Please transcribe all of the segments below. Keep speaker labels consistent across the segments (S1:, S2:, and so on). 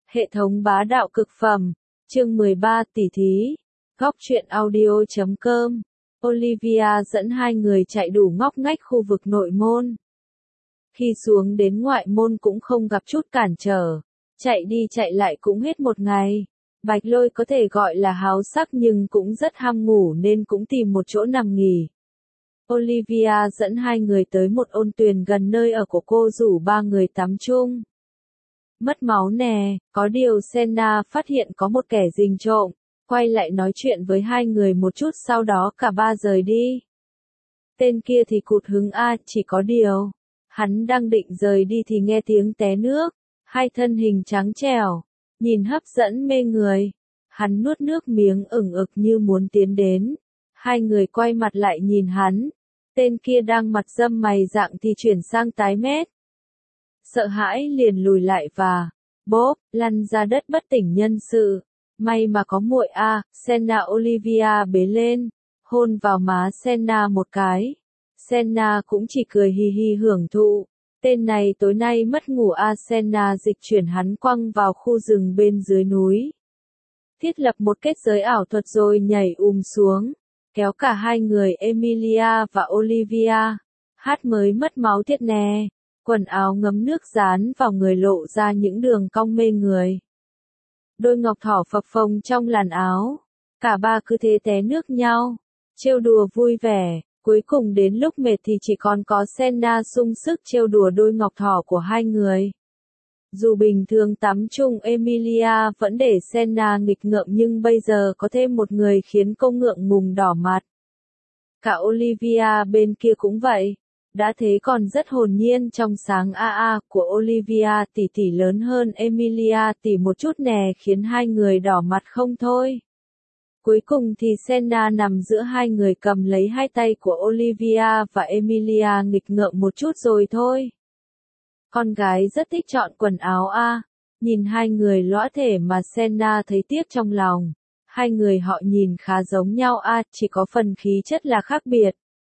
S1: Hệ thống bá đạo cực phẩm, chương 13 tỷ thí, góc truyện audio.com. Olivia dẫn hai người chạy đủ ngóc ngách khu vực nội môn. Khi xuống đến ngoại môn cũng không gặp chút cản trở, chạy đi chạy lại cũng hết một ngày. Bạch Lôi có thể gọi là háo sắc nhưng cũng rất ham ngủ nên cũng tìm một chỗ nằm nghỉ. Olivia dẫn hai người tới một ôn tuyền gần nơi ở của cô rủ ba người tắm chung. Mất máu nè, có điều Senna phát hiện có một kẻ rình trộm, quay lại nói chuyện với hai người một chút sau đó cả ba rời đi. Tên kia thì cụt hứng chỉ có điều, hắn đang định rời đi thì nghe tiếng té nước, hai thân hình trắng trẻo, nhìn hấp dẫn mê người. Hắn nuốt nước miếng ửng ực như muốn tiến đến, hai người quay mặt lại nhìn hắn, tên kia đang mặt râm mày rạng thì chuyển sang tái mét. Sợ hãi liền lùi lại và bốp, lăn ra đất bất tỉnh nhân sự. May mà có muội Senna. Olivia bế lên, hôn vào má Senna một cái. Senna cũng chỉ cười hì hì hưởng thụ. Tên này tối nay mất ngủ Senna dịch chuyển hắn quăng vào khu rừng bên dưới núi. Thiết lập một kết giới ảo thuật rồi nhảy xuống, kéo cả hai người Emilia và Olivia. Hát mới mất máu thiệt nè. Quần áo ngấm nước dán vào người lộ ra những đường cong mê người. Đôi ngọc thỏ phập phồng trong làn áo. Cả ba cứ thế té nước nhau, trêu đùa vui vẻ. Cuối cùng đến lúc mệt thì chỉ còn có Senna sung sức trêu đùa đôi ngọc thỏ của hai người. Dù bình thường tắm chung Emilia vẫn để Senna nghịch ngợm nhưng bây giờ có thêm một người khiến cô ngượng ngùng đỏ mặt. Cả Olivia bên kia cũng vậy. Đã thế còn rất hồn nhiên trong sáng của Olivia tỷ lớn hơn Emilia tỷ một chút nè khiến hai người đỏ mặt không thôi. Cuối cùng thì Senna nằm giữa hai người cầm lấy hai tay của Olivia và Emilia nghịch ngợm một chút rồi thôi. Con gái rất thích chọn quần áo nhìn hai người lõa thể mà Senna thấy tiếc trong lòng. Hai người họ nhìn khá giống nhau chỉ có phần khí chất là khác biệt.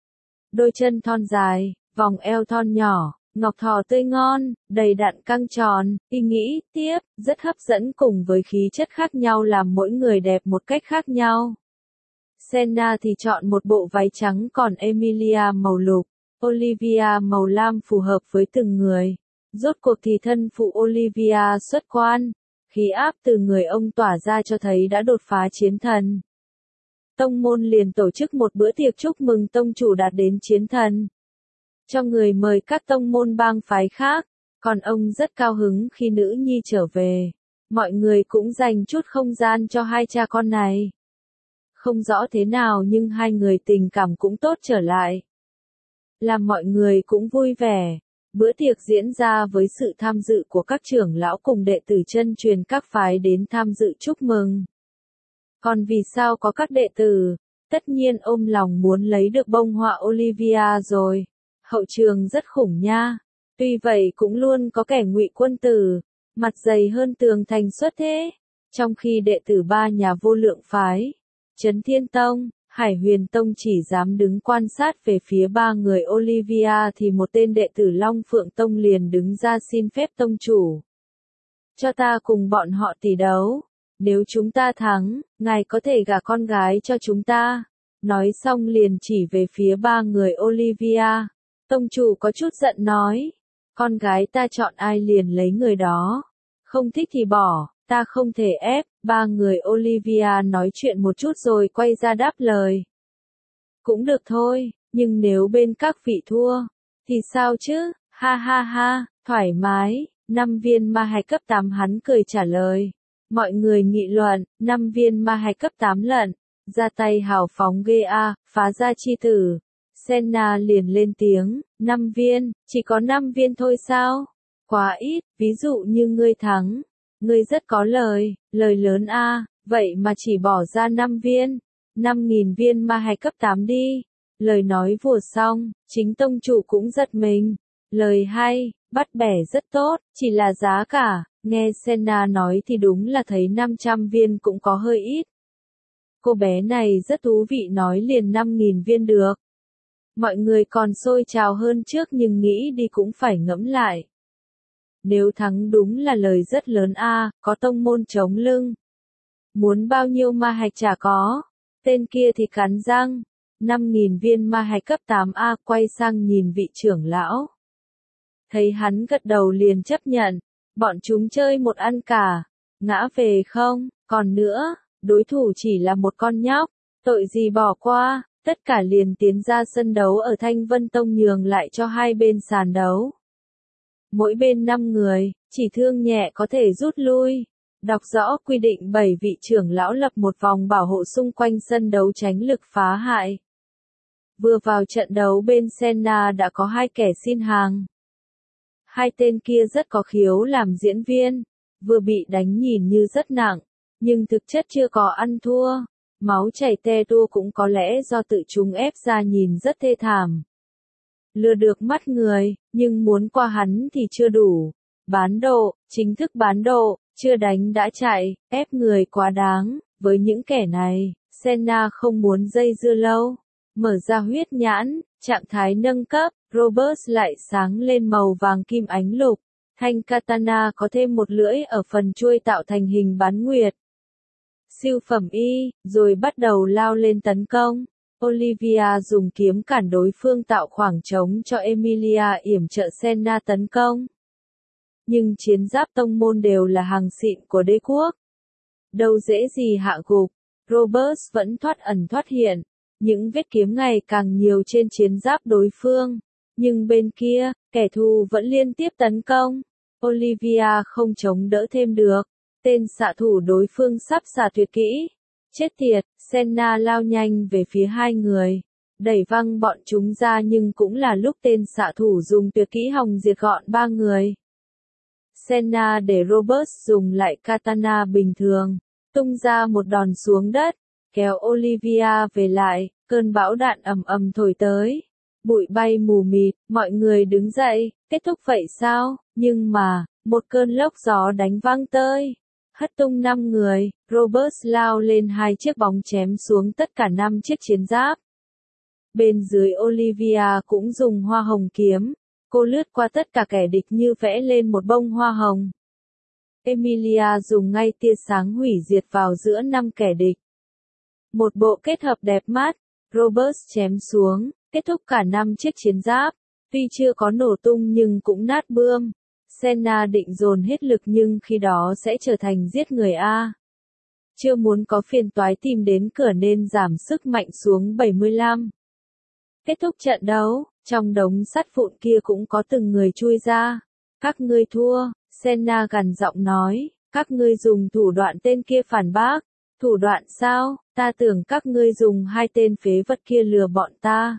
S1: Đôi chân thon dài, vòng eo thon nhỏ, ngọc thỏ tươi ngon, đầy đặn căng tròn, ý nghĩ, tiếp, rất hấp dẫn cùng với khí chất khác nhau làm mỗi người đẹp một cách khác nhau. Senna thì chọn một bộ váy trắng còn Emilia màu lục, Olivia màu lam phù hợp với từng người. Rốt cuộc thì thân phụ Olivia xuất quan, khí áp từ người ông tỏa ra cho thấy đã đột phá chiến thần. Tông môn liền tổ chức một bữa tiệc chúc mừng tông chủ đạt đến chiến thần. Cho người mời các tông môn bang phái khác, còn ông rất cao hứng khi nữ nhi trở về. Mọi người cũng dành chút không gian cho hai cha con này. Không rõ thế nào nhưng hai người tình cảm cũng tốt trở lại. Làm mọi người cũng vui vẻ. Bữa tiệc diễn ra với sự tham dự của các trưởng lão cùng đệ tử chân truyền các phái đến tham dự chúc mừng. Còn vì sao có các đệ tử? Tất nhiên ôm lòng muốn lấy được bông hoa Olivia rồi. Hậu trường rất khủng nha. Tuy vậy cũng luôn có kẻ ngụy quân tử, mặt dày hơn tường thành xuất thế. Trong khi đệ tử ba nhà vô lượng phái, Chấn Thiên Tông, Hải Huyền Tông chỉ dám đứng quan sát về phía ba người Olivia thì một tên đệ tử Long Phượng Tông liền đứng ra xin phép tông chủ. Cho ta cùng bọn họ tỷ đấu. Nếu chúng ta thắng, ngài có thể gả con gái cho chúng ta. Nói xong liền chỉ về phía ba người Olivia. Tông chủ có chút giận nói. Con gái ta chọn ai liền lấy người đó. Không thích thì bỏ, ta không thể ép. Ba người Olivia nói chuyện một chút rồi quay ra đáp lời. Cũng được thôi, nhưng nếu bên các vị thua, thì sao chứ? Ha ha ha, thoải mái. 5 viên ma hạch cấp 8 hắn cười trả lời. Mọi người nghị luận, 5 viên ma hạch cấp 8 lận, ra tay hào phóng ghê phá ra chi tử. Senna liền lên tiếng, 5 viên, chỉ có 5 viên thôi sao? Quá ít, ví dụ như ngươi thắng, ngươi rất có lời lớn vậy mà chỉ bỏ ra 5 viên, 5.000 viên ma hạch cấp 8 đi. Lời nói vừa xong, chính tông chủ cũng giật mình. Lời hay, bắt bẻ rất tốt, chỉ là giá cả, nghe Senna nói thì đúng là thấy 500 viên cũng có hơi ít. Cô bé này rất thú vị nói liền 5.000 viên được. Mọi người còn sôi trào hơn trước nhưng nghĩ đi cũng phải ngẫm lại. Nếu thắng đúng là lời rất lớn a, có tông môn chống lưng. Muốn bao nhiêu ma hạch chả có. Tên kia thì cắn răng. 5.000 viên ma hạch cấp 8A, quay sang nhìn vị trưởng lão. Thấy hắn gật đầu liền chấp nhận. Bọn chúng chơi một ăn cả. Ngã về không, còn nữa, đối thủ chỉ là một con nhóc. Tội gì bỏ qua, tất cả liền tiến ra sân đấu ở Thanh Vân Tông nhường lại cho hai bên sàn đấu. Mỗi bên 5 người, chỉ thương nhẹ có thể rút lui. Đọc rõ quy định 7 vị trưởng lão lập một vòng bảo hộ xung quanh sân đấu tránh lực phá hại. Vừa vào trận đấu bên Senna đã có 2 kẻ xin hàng. Hai tên kia rất có khiếu làm diễn viên, vừa bị đánh nhìn như rất nặng, nhưng thực chất chưa có ăn thua. Máu chảy te tua cũng có lẽ do tự chúng ép ra nhìn rất thê thảm. Lừa được mắt người, nhưng muốn qua hắn thì chưa đủ. Bán độ, chính thức bán độ, chưa đánh đã chạy, ép người quá đáng. Với những kẻ này, Senna không muốn dây dưa lâu. Mở ra huyết nhãn, trạng thái nâng cấp, Robert lại sáng lên màu vàng kim ánh lục. Thanh katana có thêm một lưỡi ở phần chuôi tạo thành hình bán nguyệt. Siêu phẩm y, rồi bắt đầu lao lên tấn công. Olivia dùng kiếm cản đối phương tạo khoảng trống cho Emilia yểm trợ Senna tấn công. Nhưng chiến giáp tông môn đều là hàng xịn của đế quốc. Đâu dễ gì hạ gục, Robert vẫn thoát ẩn thoát hiện. Những vết kiếm ngày càng nhiều trên chiến giáp đối phương. Nhưng bên kia, kẻ thù vẫn liên tiếp tấn công. Olivia không chống đỡ thêm được. Tên xạ thủ đối phương sắp xả tuyệt kỹ. Chết tiệt, Senna lao nhanh về phía hai người. Đẩy văng bọn chúng ra nhưng cũng là lúc tên xạ thủ dùng tuyệt kỹ hồng diệt gọn 3 người. Senna để Robert dùng lại katana bình thường. Tung ra một đòn xuống đất. Kéo Olivia về lại, cơn bão đạn ầm ầm thổi tới. Bụi bay mù mịt, mọi người đứng dậy, kết thúc vậy sao? Nhưng mà, một cơn lốc gió đánh văng tơi. Hất tung 5 người, Robert lao lên 2 chiếc bóng chém xuống tất cả 5 chiếc chiến giáp. Bên dưới Olivia cũng dùng hoa hồng kiếm. Cô lướt qua tất cả kẻ địch như vẽ lên một bông hoa hồng. Emilia dùng ngay tia sáng hủy diệt vào giữa 5 kẻ địch. Một bộ kết hợp đẹp mắt, Robert chém xuống, kết thúc cả 5 chiếc chiến giáp. Tuy chưa có nổ tung nhưng cũng nát bươm. Senna định dồn hết lực nhưng khi đó sẽ trở thành giết người A. Chưa muốn có phiền toái tìm đến cửa nên giảm sức mạnh xuống 75. Kết thúc trận đấu, trong đống sắt vụn kia cũng có từng người chui ra. Các ngươi thua, Senna gằn giọng nói, các ngươi dùng thủ đoạn tên kia phản bác. Thủ đoạn sao, ta tưởng các ngươi dùng 2 tên phế vật kia lừa bọn ta.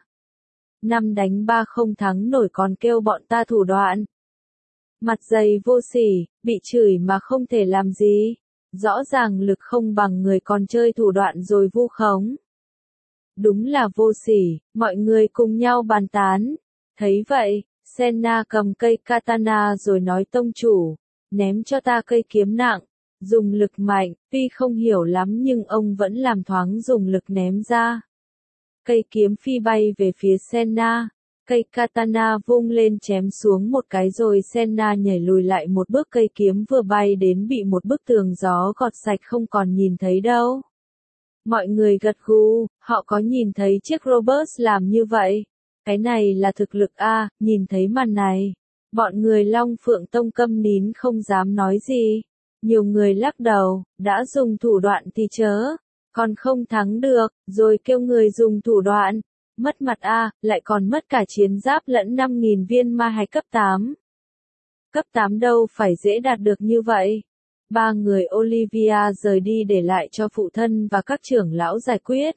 S1: 5 đánh 3 không thắng nổi còn kêu bọn ta thủ đoạn. Mặt dày vô sỉ, bị chửi mà không thể làm gì. Rõ ràng lực không bằng người còn chơi thủ đoạn rồi vu khống. Đúng là vô sỉ, mọi người cùng nhau bàn tán. Thấy vậy, Senna cầm cây katana rồi nói tông chủ, ném cho ta cây kiếm nặng. Dùng lực mạnh, tuy không hiểu lắm nhưng ông vẫn làm thoáng dùng lực ném ra. Cây kiếm phi bay về phía Senna. Cây katana vung lên chém xuống một cái rồi Senna nhảy lùi lại một bước, cây kiếm vừa bay đến bị một bức tường gió gọt sạch không còn nhìn thấy đâu. Mọi người gật gù, họ có nhìn thấy chiếc Robert làm như vậy. Cái này là thực lực A, nhìn thấy màn này. Bọn người Long Phượng Tông câm nín không dám nói gì. Nhiều người lắc đầu, đã dùng thủ đoạn thì chớ, còn không thắng được, rồi kêu người dùng thủ đoạn. Mất mặt A, lại còn mất cả chiến giáp lẫn 5.000 viên ma hạch cấp 8. Cấp 8 đâu phải dễ đạt được như vậy. 3 người Olivia rời đi để lại cho phụ thân và các trưởng lão giải quyết.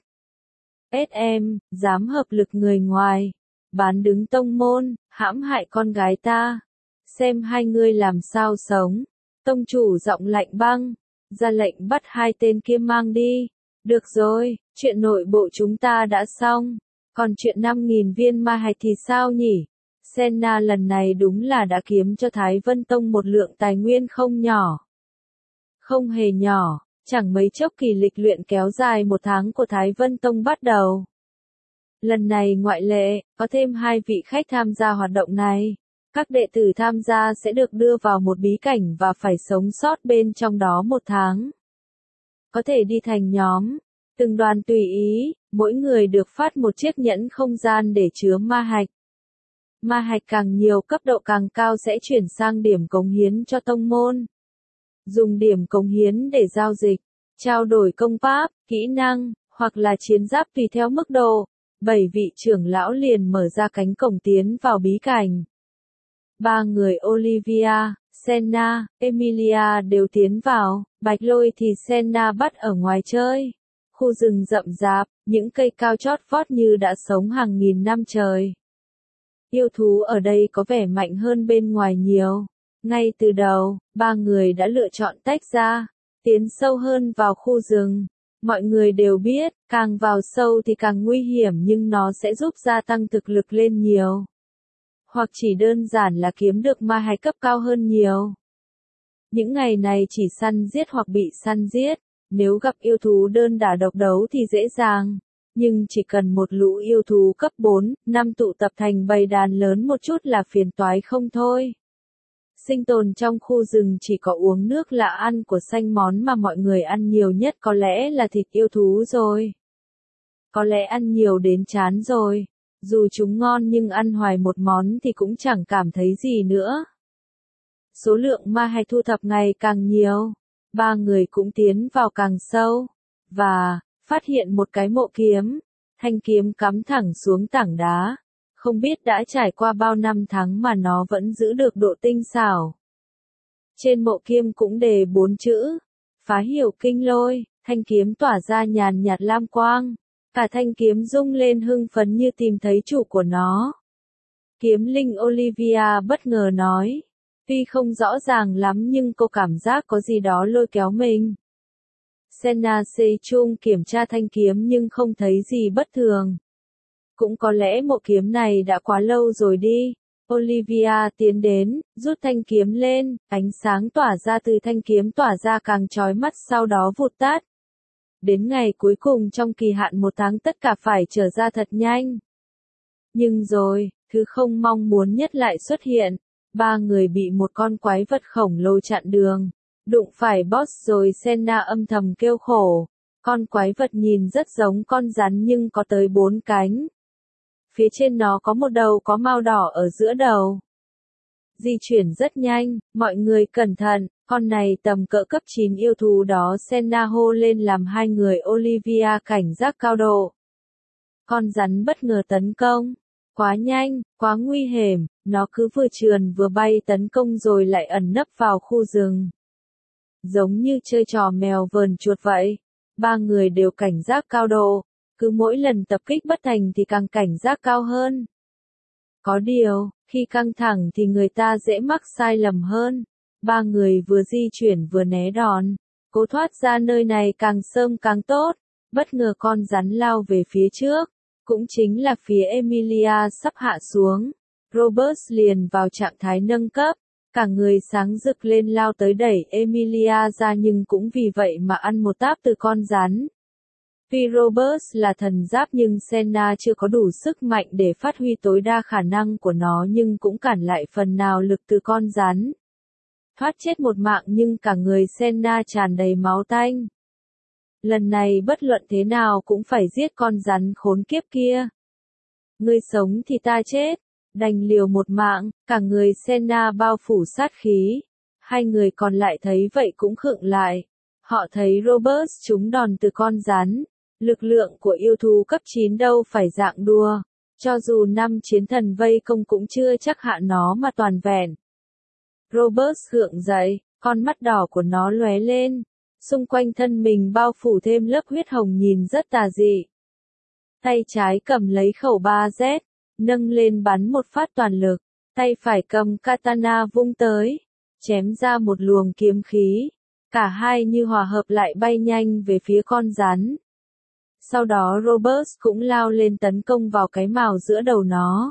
S1: SM, dám hợp lực người ngoài, bán đứng tông môn, hãm hại con gái ta. Xem hai người làm sao sống. Tông chủ giọng lạnh băng, ra lệnh bắt 2 tên kia mang đi. Được rồi, chuyện nội bộ chúng ta đã xong. Còn chuyện 5.000 viên ma hạch thì sao nhỉ? Senna lần này đúng là đã kiếm cho Thái Vân Tông một lượng tài nguyên không nhỏ. Không hề nhỏ, chẳng mấy chốc kỳ lịch luyện kéo dài 1 tháng của Thái Vân Tông bắt đầu. Lần này ngoại lệ, có thêm 2 vị khách tham gia hoạt động này. Các đệ tử tham gia sẽ được đưa vào một bí cảnh và phải sống sót bên trong đó 1 tháng. Có thể đi thành nhóm, từng đoàn tùy ý, mỗi người được phát một chiếc nhẫn không gian để chứa ma hạch. Ma hạch càng nhiều, cấp độ càng cao sẽ chuyển sang điểm cống hiến cho tông môn. Dùng điểm cống hiến để giao dịch, trao đổi công pháp, kỹ năng, hoặc là chiến giáp tùy theo mức độ. 7 vị trưởng lão liền mở ra cánh cổng tiến vào bí cảnh. 3 người Olivia, Senna, Emilia đều tiến vào, Bạch Lôi thì Senna bắt ở ngoài chơi. Khu rừng rậm rạp, những cây cao chót vót như đã sống hàng nghìn năm trời. Yêu thú ở đây có vẻ mạnh hơn bên ngoài nhiều. Ngay từ đầu, 3 người đã lựa chọn tách ra, tiến sâu hơn vào khu rừng. Mọi người đều biết, càng vào sâu thì càng nguy hiểm nhưng nó sẽ giúp gia tăng thực lực lên nhiều. Hoặc chỉ đơn giản là kiếm được ma hạch cấp cao hơn nhiều. Những ngày này chỉ săn giết hoặc bị săn giết, nếu gặp yêu thú đơn đả độc đấu thì dễ dàng. Nhưng chỉ cần một lũ yêu thú cấp 4, 5 tụ tập thành bầy đàn lớn một chút là phiền toái không thôi. Sinh tồn trong khu rừng chỉ có uống nước là ăn của xanh, món mà mọi người ăn nhiều nhất có lẽ là thịt yêu thú rồi. Có lẽ ăn nhiều đến chán rồi. Dù chúng ngon nhưng ăn hoài một món thì cũng chẳng cảm thấy gì nữa. Số lượng ma hạch thu thập ngày càng nhiều. 3 người cũng tiến vào càng sâu. Và, phát hiện một cái mộ kiếm. Thanh kiếm cắm thẳng xuống tảng đá. Không biết đã trải qua bao năm tháng mà nó vẫn giữ được độ tinh xảo. Trên mộ kiếm cũng đề 4 chữ. Phá hiểu kinh lôi, thanh kiếm tỏa ra nhàn nhạt lam quang. Cả thanh kiếm rung lên hưng phấn như tìm thấy chủ của nó. Kiếm linh Olivia bất ngờ nói. Tuy không rõ ràng lắm nhưng cô cảm giác có gì đó lôi kéo mình. Senna Seichung kiểm tra thanh kiếm nhưng không thấy gì bất thường. Cũng có lẽ mộ kiếm này đã quá lâu rồi đi. Olivia tiến đến, rút thanh kiếm lên, ánh sáng tỏa ra từ thanh kiếm tỏa ra càng chói mắt sau đó vụt tắt. Đến ngày cuối cùng trong kỳ hạn 1 tháng tất cả phải trở ra thật nhanh. Nhưng rồi, thứ không mong muốn nhất lại xuất hiện. 3 người bị một con quái vật khổng lồ chặn đường. Đụng phải boss rồi Senna âm thầm kêu khổ. Con quái vật nhìn rất giống con rắn nhưng có tới 4 cánh. Phía trên nó có một đầu có mao đỏ ở giữa đầu. Di chuyển rất nhanh, mọi người cẩn thận, con này tầm cỡ cấp 9 yêu thú đó Senna hô lên làm 2 người Olivia cảnh giác cao độ. Con rắn bất ngờ tấn công. Quá nhanh, quá nguy hiểm, nó cứ vừa trườn vừa bay tấn công rồi lại ẩn nấp vào khu rừng. Giống như chơi trò mèo vờn chuột vậy. 3 người đều cảnh giác cao độ. Cứ mỗi lần tập kích bất thành thì càng cảnh giác cao hơn. Có điều, khi căng thẳng thì người ta dễ mắc sai lầm hơn. 3 người vừa di chuyển vừa né đòn. Cố thoát ra nơi này càng sớm càng tốt. Bất ngờ con rắn lao về phía trước. Cũng chính là phía Emilia sắp hạ xuống. Robert liền vào trạng thái nâng cấp. Cả người sáng rực lên lao tới đẩy Emilia ra nhưng cũng vì vậy mà ăn một táp từ con rắn. Tuy Robert là thần giáp nhưng Senna chưa có đủ sức mạnh để phát huy tối đa khả năng của nó nhưng cũng cản lại phần nào lực từ con rắn. Thoát chết một mạng nhưng cả người Senna tràn đầy máu tanh. Lần này bất luận thế nào cũng phải giết con rắn khốn kiếp kia. Ngươi sống thì ta chết. Đành liều một mạng, cả người Senna bao phủ sát khí. 2 người còn lại thấy vậy cũng khựng lại. Họ thấy Robert trúng đòn từ con rắn. Lực lượng của yêu thú cấp 9 đâu phải dạng đùa. Cho dù 5 chiến thần vây công cũng chưa chắc hạ nó mà toàn vẹn. Robert gượng dậy, con mắt đỏ của nó lóe lên. Xung quanh thân mình bao phủ thêm lớp huyết hồng nhìn rất tà dị. Tay trái cầm lấy khẩu 3Z. Nâng lên bắn một phát toàn lực, tay phải cầm katana vung tới, chém ra một luồng kiếm khí, cả hai như hòa hợp lại bay nhanh về phía con rắn. Sau đó Robert cũng lao lên tấn công vào cái mào giữa đầu nó.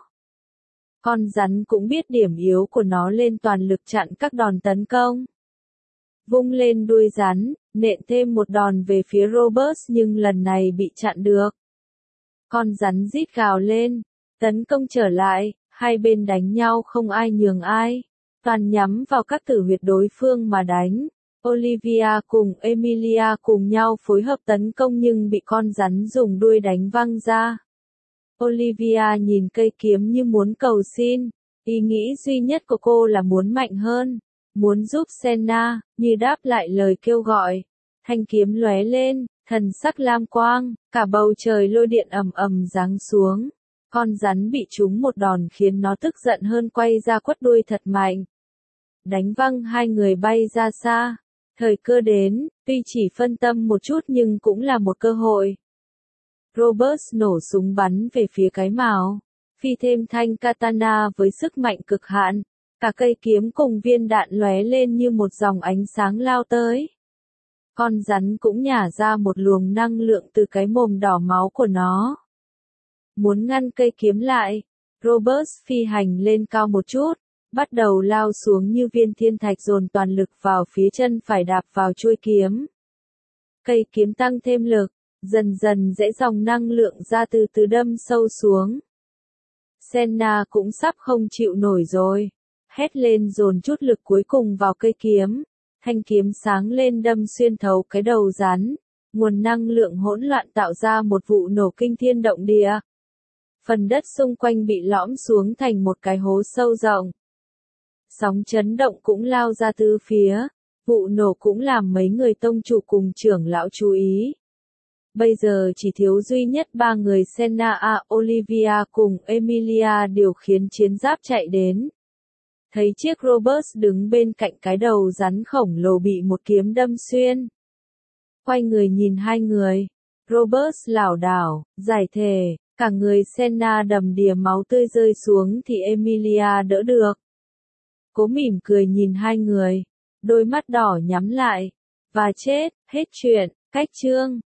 S1: Con rắn cũng biết điểm yếu của nó lên toàn lực chặn các đòn tấn công. Vung lên đuôi rắn, nện thêm một đòn về phía Robert nhưng lần này bị chặn được. Con rắn rít gào lên. Tấn công trở lại, Hai bên đánh nhau không ai nhường ai, toàn nhắm vào các tử huyệt đối phương mà đánh. Olivia cùng Emilia cùng nhau phối hợp tấn công nhưng bị con rắn dùng đuôi đánh văng ra. Olivia nhìn cây kiếm như muốn cầu xin, ý nghĩ duy nhất của cô là muốn mạnh hơn, muốn giúp Senna, như đáp lại lời kêu gọi. Thanh kiếm lóe lên, thần sắc lam quang, cả bầu trời lôi điện ầm ầm giáng xuống. Con rắn bị trúng một đòn khiến nó tức giận hơn quay ra quất đuôi thật mạnh. Đánh văng hai người bay ra xa. Thời cơ đến, tuy chỉ phân tâm một chút nhưng cũng là một cơ hội. Robert nổ súng bắn về phía cái mào, phi thêm thanh katana với sức mạnh cực hạn, cả cây kiếm cùng viên đạn lóe lên như một dòng ánh sáng lao tới. Con rắn cũng nhả ra một luồng năng lượng từ cái mồm đỏ máu của nó. Muốn ngăn cây kiếm lại, Robert phi hành lên cao một chút, bắt đầu lao xuống như viên thiên thạch dồn toàn lực vào phía chân phải đạp vào chuôi kiếm. Cây kiếm tăng thêm lực, dần dần dễ dòng năng lượng ra từ từ đâm sâu xuống. Senna cũng sắp không chịu nổi rồi, hét lên dồn chút lực cuối cùng vào cây kiếm. Thanh kiếm sáng lên đâm xuyên thấu cái đầu rắn, nguồn năng lượng hỗn loạn tạo ra một vụ nổ kinh thiên động địa. Phần đất xung quanh bị lõm xuống thành một cái hố sâu rộng. Sóng chấn động cũng lao ra tứ phía, vụ nổ cũng làm mấy người tông chủ cùng trưởng lão chú ý. Bây giờ chỉ thiếu duy nhất ba người Senna, Olivia cùng Emilia điều khiển chiến giáp chạy đến. Thấy chiếc Robert đứng bên cạnh cái đầu rắn khổng lồ bị một kiếm đâm xuyên. Quay người nhìn hai người, Robert lảo đảo, giải thể, cả người Senna đầm đìa máu tươi rơi xuống thì Emilia đỡ được. Cố mỉm cười nhìn hai người, đôi mắt đỏ nhắm lại, và chết, hết chuyện, cách chương.